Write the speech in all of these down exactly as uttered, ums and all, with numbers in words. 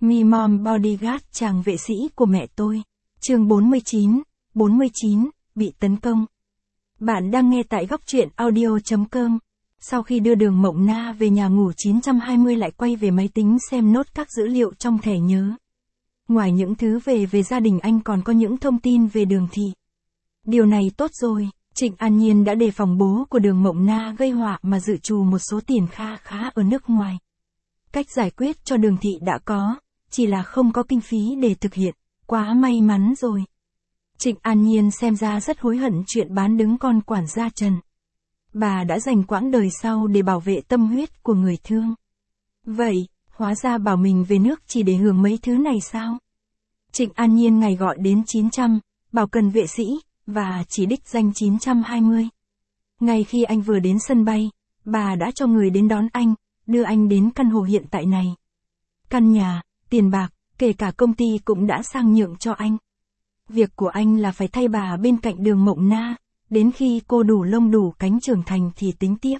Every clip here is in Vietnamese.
Me Mom Bodyguard, chàng vệ sĩ của mẹ tôi. Chương bốn mươi chín, bốn mươi chín, bị tấn công. Bạn đang nghe tại góc truyện audio chấm com. Sau khi đưa Đường Mộng Na về nhà ngủ, chín trăm hai mươi lại quay về máy tính xem nốt các dữ liệu trong thẻ nhớ. Ngoài những thứ về về gia đình, anh còn có những thông tin về Đường Thị. Điều này tốt rồi, Trịnh An Nhiên đã đề phòng bố của Đường Mộng Na gây họa mà dự trù một số tiền kha khá ở nước ngoài. Cách giải quyết cho Đường Thị đã có, chỉ là không có kinh phí để thực hiện, quá may mắn rồi. Trịnh An Nhiên xem ra rất hối hận chuyện bán đứng con quản gia Trần. Bà đã dành quãng đời sau để bảo vệ tâm huyết của người thương. Vậy, hóa ra bảo mình về nước chỉ để hưởng mấy thứ này sao? Trịnh An Nhiên ngày gọi đến chín trăm, bảo cần vệ sĩ, và chỉ đích danh chín trăm hai mươi. Ngay khi anh vừa đến sân bay, bà đã cho người đến đón anh, đưa anh đến căn hộ hiện tại này. Căn nhà, tiền bạc, kể cả công ty cũng đã sang nhượng cho anh. Việc của anh là phải thay bà bên cạnh Đường Mộng Na, đến khi cô đủ lông đủ cánh trưởng thành thì tính tiếp.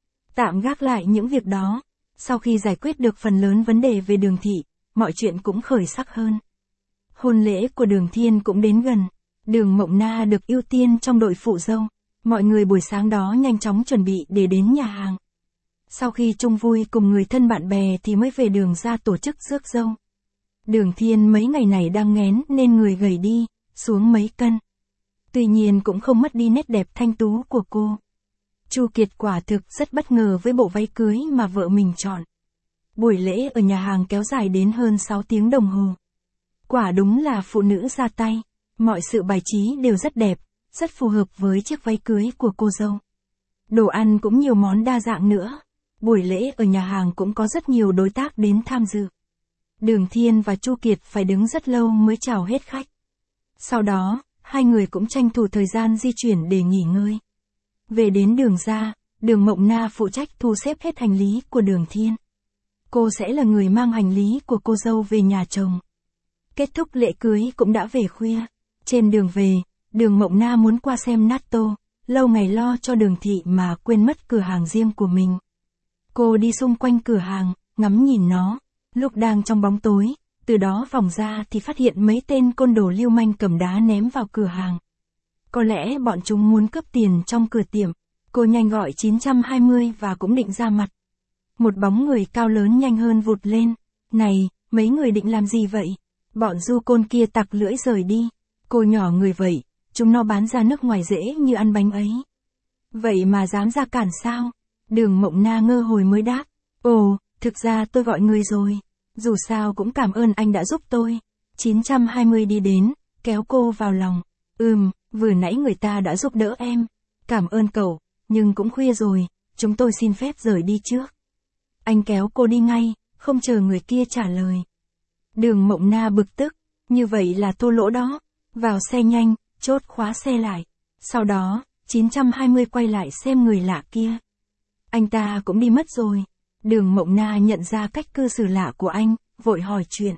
Tạm gác lại những việc đó, sau khi giải quyết được phần lớn vấn đề về Đường Thị, mọi chuyện cũng khởi sắc hơn. Hôn lễ của Đường Thiên cũng đến gần, Đường Mộng Na được ưu tiên trong đội phụ dâu, mọi người buổi sáng đó nhanh chóng chuẩn bị để đến nhà hàng. Sau khi chung vui cùng người thân bạn bè thì mới về Đường ra tổ chức rước dâu. Đường Thiên mấy ngày này đang nghén nên người gầy đi, xuống mấy cân. Tuy nhiên cũng không mất đi nét đẹp thanh tú của cô. Chu Kiệt quả thực rất bất ngờ với bộ váy cưới mà vợ mình chọn. Buổi lễ ở nhà hàng kéo dài đến hơn sáu tiếng đồng hồ. Quả đúng là phụ nữ ra tay, mọi sự bài trí đều rất đẹp, rất phù hợp với chiếc váy cưới của cô dâu. Đồ ăn cũng nhiều món đa dạng nữa. Buổi lễ ở nhà hàng cũng có rất nhiều đối tác đến tham dự. Đường Thiên và Chu Kiệt phải đứng rất lâu mới chào hết khách. Sau đó, hai người cũng tranh thủ thời gian di chuyển để nghỉ ngơi. Về đến Đường ra, Đường Mộng Na phụ trách thu xếp hết hành lý của Đường Thiên. Cô sẽ là người mang hành lý của cô dâu về nhà chồng. Kết thúc lễ cưới cũng đã về khuya. Trên đường về, Đường Mộng Na muốn qua xem Natto, lâu ngày lo cho Đường Thị mà quên mất cửa hàng riêng của mình. Cô đi xung quanh cửa hàng, ngắm nhìn nó. Lúc đang trong bóng tối, từ đó vòng ra thì phát hiện mấy tên côn đồ lưu manh cầm đá ném vào cửa hàng. Có lẽ bọn chúng muốn cướp tiền trong cửa tiệm. Cô nhanh gọi chín trăm hai mươi và cũng định ra mặt. Một bóng người cao lớn nhanh hơn vụt lên. Này, mấy người định làm gì vậy? Bọn du côn kia tặc lưỡi rời đi. Cô nhỏ người vậy, chúng nó bán ra nước ngoài dễ như ăn bánh ấy. Vậy mà dám ra cản sao? Đường Mộng Na ngơ hồi mới đáp. Ồ, thực ra tôi gọi người rồi. Dù sao cũng cảm ơn anh đã giúp tôi. chín trăm hai mươi đi đến, kéo cô vào lòng. Ừm, vừa nãy người ta đã giúp đỡ em. Cảm ơn cậu, nhưng cũng khuya rồi, chúng tôi xin phép rời đi trước. Anh kéo cô đi ngay, không chờ người kia trả lời. Đường Mộng Na bực tức, như vậy là thô lỗ đó. Vào xe nhanh, chốt khóa xe lại. Sau đó, chín trăm hai mươi quay lại xem người lạ kia. Anh ta cũng đi mất rồi. Đường Mộng Na nhận ra cách cư xử lạ của anh, vội hỏi chuyện.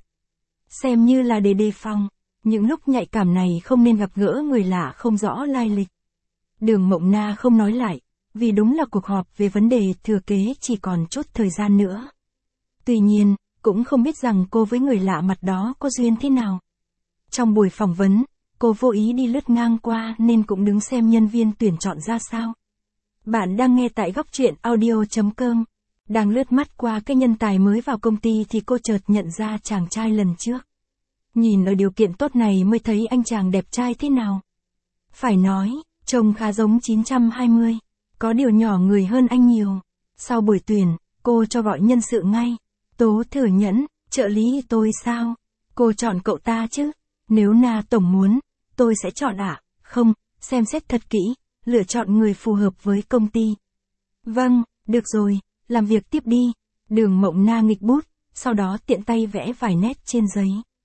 Xem như là để đề phòng, những lúc nhạy cảm này không nên gặp gỡ người lạ không rõ lai lịch. Đường Mộng Na không nói lại, vì đúng là cuộc họp về vấn đề thừa kế chỉ còn chút thời gian nữa. Tuy nhiên, cũng không biết rằng cô với người lạ mặt đó có duyên thế nào. Trong buổi phỏng vấn, cô vô ý đi lướt ngang qua nên cũng đứng xem nhân viên tuyển chọn ra sao. Bạn đang nghe tại góc truyện audio chấm com. Đang lướt mắt qua cái nhân tài mới vào công ty thì cô chợt nhận ra chàng trai lần trước. Nhìn ở điều kiện tốt này mới thấy anh chàng đẹp trai thế nào. Phải nói, trông khá giống chín trăm hai mươi. Có điều nhỏ người hơn anh nhiều. Sau buổi tuyển, cô cho gọi nhân sự ngay. Tố Thừa Nhẫn, trợ lý tôi sao? Cô chọn cậu ta chứ? Nếu Na tổng muốn, tôi sẽ chọn ạ. À? Không, xem xét thật kỹ, lựa chọn người phù hợp với công ty. Vâng, được rồi. Làm việc tiếp đi. Đường Mộng Na nghịch bút, sau đó tiện tay vẽ vài nét trên giấy.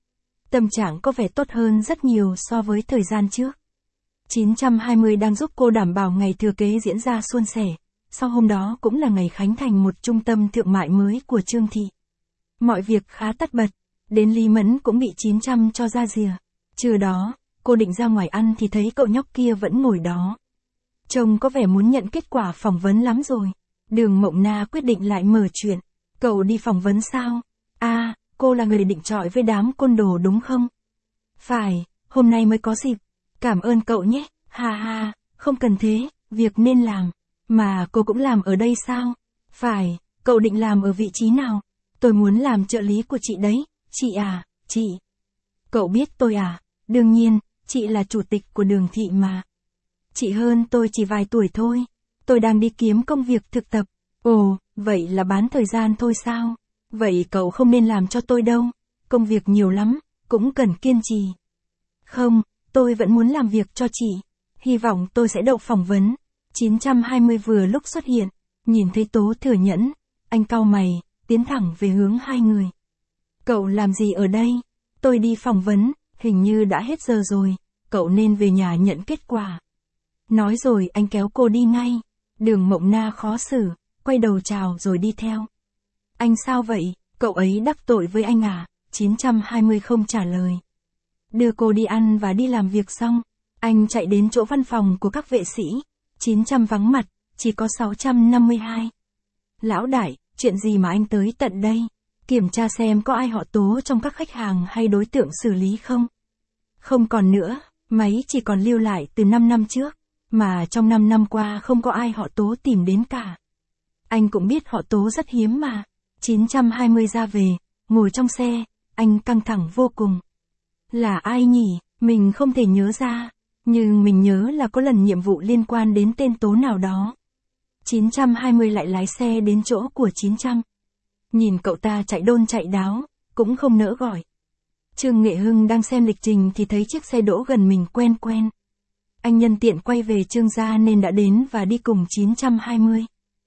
Tâm trạng có vẻ tốt hơn rất nhiều so với thời gian trước. chín trăm hai mươi đang giúp cô đảm bảo ngày thừa kế diễn ra suôn sẻ. Sau hôm đó cũng là ngày khánh thành một trung tâm thương mại mới của Trương Thị. Mọi việc khá tất bật. Đến Lý Mẫn cũng bị chín trăm cho ra rìa. Trưa đó, cô định ra ngoài ăn thì thấy cậu nhóc kia vẫn ngồi đó. Trông có vẻ muốn nhận kết quả phỏng vấn lắm rồi. Đường Mộng Na quyết định lại mở chuyện. Cậu đi phỏng vấn sao? À, cô là người định chọi với đám côn đồ đúng không? Phải, hôm nay mới có dịp. Cảm ơn cậu nhé, ha ha, không cần thế, việc nên làm. Mà cô cũng làm ở đây sao? Phải, cậu định làm ở vị trí nào? Tôi muốn làm trợ lý của chị đấy, chị à, chị. Cậu biết tôi à? Đương nhiên, chị là chủ tịch của Đường Thị mà. Chị hơn tôi chỉ vài tuổi thôi. Tôi đang đi kiếm công việc thực tập. Ồ, vậy là bán thời gian thôi sao? Vậy cậu không nên làm cho tôi đâu. Công việc nhiều lắm, cũng cần kiên trì. Không, tôi vẫn muốn làm việc cho chị. Hy vọng tôi sẽ đậu phỏng vấn. chín trăm hai mươi vừa lúc xuất hiện, nhìn thấy Tố Thừa Nhẫn, anh cau mày, tiến thẳng về hướng hai người. Cậu làm gì ở đây? Tôi đi phỏng vấn, hình như đã hết giờ rồi, cậu nên về nhà nhận kết quả. Nói rồi anh kéo cô đi ngay. Đường Mộng Na khó xử, quay đầu chào rồi đi theo. Anh sao vậy? Cậu ấy đắc tội với anh à? chín trăm hai mươi không trả lời. Đưa cô đi ăn và đi làm việc xong, anh chạy đến chỗ văn phòng của các vệ sĩ. chín trăm vắng mặt, chỉ có sáu trăm năm mươi hai. Lão đại, chuyện gì mà anh tới tận đây? Kiểm tra xem có ai họ Tố trong các khách hàng hay đối tượng xử lý không? Không còn nữa, máy chỉ còn lưu lại từ năm năm trước, mà trong năm năm qua không có ai họ Tố tìm đến cả. Anh cũng biết họ Tố rất hiếm mà. chín trăm hai mươi ra về, ngồi trong xe, anh căng thẳng vô cùng. Là ai nhỉ? Mình không thể nhớ ra. Nhưng mình nhớ là có lần nhiệm vụ liên quan đến tên Tố nào đó. chín trăm hai mươi lại lái xe đến chỗ của chín trăm. Nhìn cậu ta chạy đôn chạy đáo, cũng không nỡ gọi. Trương Nghệ Hưng đang xem lịch trình thì thấy chiếc xe đỗ gần mình quen quen. Anh nhân tiện quay về Trương gia nên đã đến và đi cùng chín trăm hai mươi.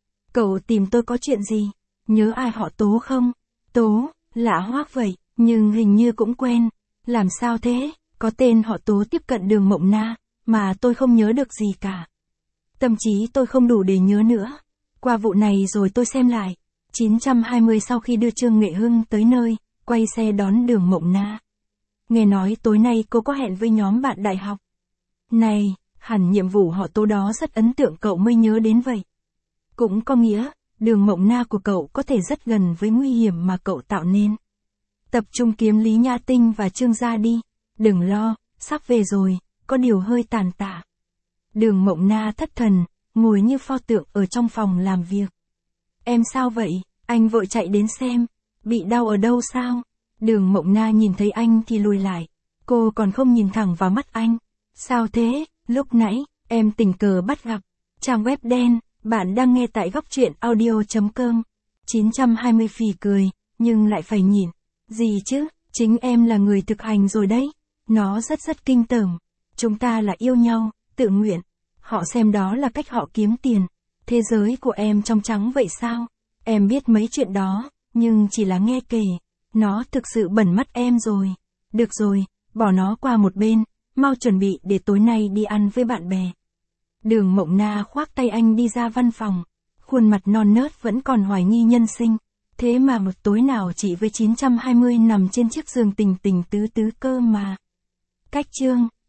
Cậu tìm tôi có chuyện gì? Nhớ ai họ Tố không? Tố, lạ hoắc vậy, nhưng hình như cũng quen. Làm sao thế? Có tên họ Tố tiếp cận Đường Mộng Na, mà tôi không nhớ được gì cả. Tâm trí tôi không đủ để nhớ nữa. Qua vụ này rồi tôi xem lại. chín trăm hai mươi sau khi đưa Trương Nghệ Hưng tới nơi, quay xe đón Đường Mộng Na. Nghe nói tối nay cô có hẹn với nhóm bạn đại học. Này, hẳn nhiệm vụ họ Tố đó rất ấn tượng cậu mới nhớ đến vậy. Cũng có nghĩa, Đường Mộng Na của cậu có thể rất gần với nguy hiểm mà cậu tạo nên. Tập trung kiếm Lý Nha Tinh và Trương gia đi. Đừng lo, sắp về rồi, có điều hơi tàn tạ. Đường Mộng Na thất thần, ngồi như pho tượng ở trong phòng làm việc. Em sao vậy? Anh vội chạy đến xem. Bị đau ở đâu sao? Đường Mộng Na nhìn thấy anh thì lùi lại. Cô còn không nhìn thẳng vào mắt anh. Sao thế? Lúc nãy, em tình cờ bắt gặp. Trang web đen, bạn đang nghe tại góc truyện audio chấm com. chín trăm hai mươi phì cười, nhưng lại phải nhịn. Gì chứ, chính em là người thực hành rồi đấy. Nó rất rất kinh tởm. Chúng ta là yêu nhau, tự nguyện. Họ xem đó là cách họ kiếm tiền. Thế giới của em trong trắng vậy sao? Em biết mấy chuyện đó, nhưng chỉ là nghe kể. Nó thực sự bẩn mắt em rồi. Được rồi, bỏ nó qua một bên, mau chuẩn bị để tối nay đi ăn với bạn bè. Đường Mộng Na khoác tay anh đi ra văn phòng. Khuôn mặt non nớt vẫn còn hoài nghi nhân sinh. Thế mà một tối nào chị với chín trăm hai mươi nằm trên chiếc giường tình tình tứ tứ cơ mà. Cách chương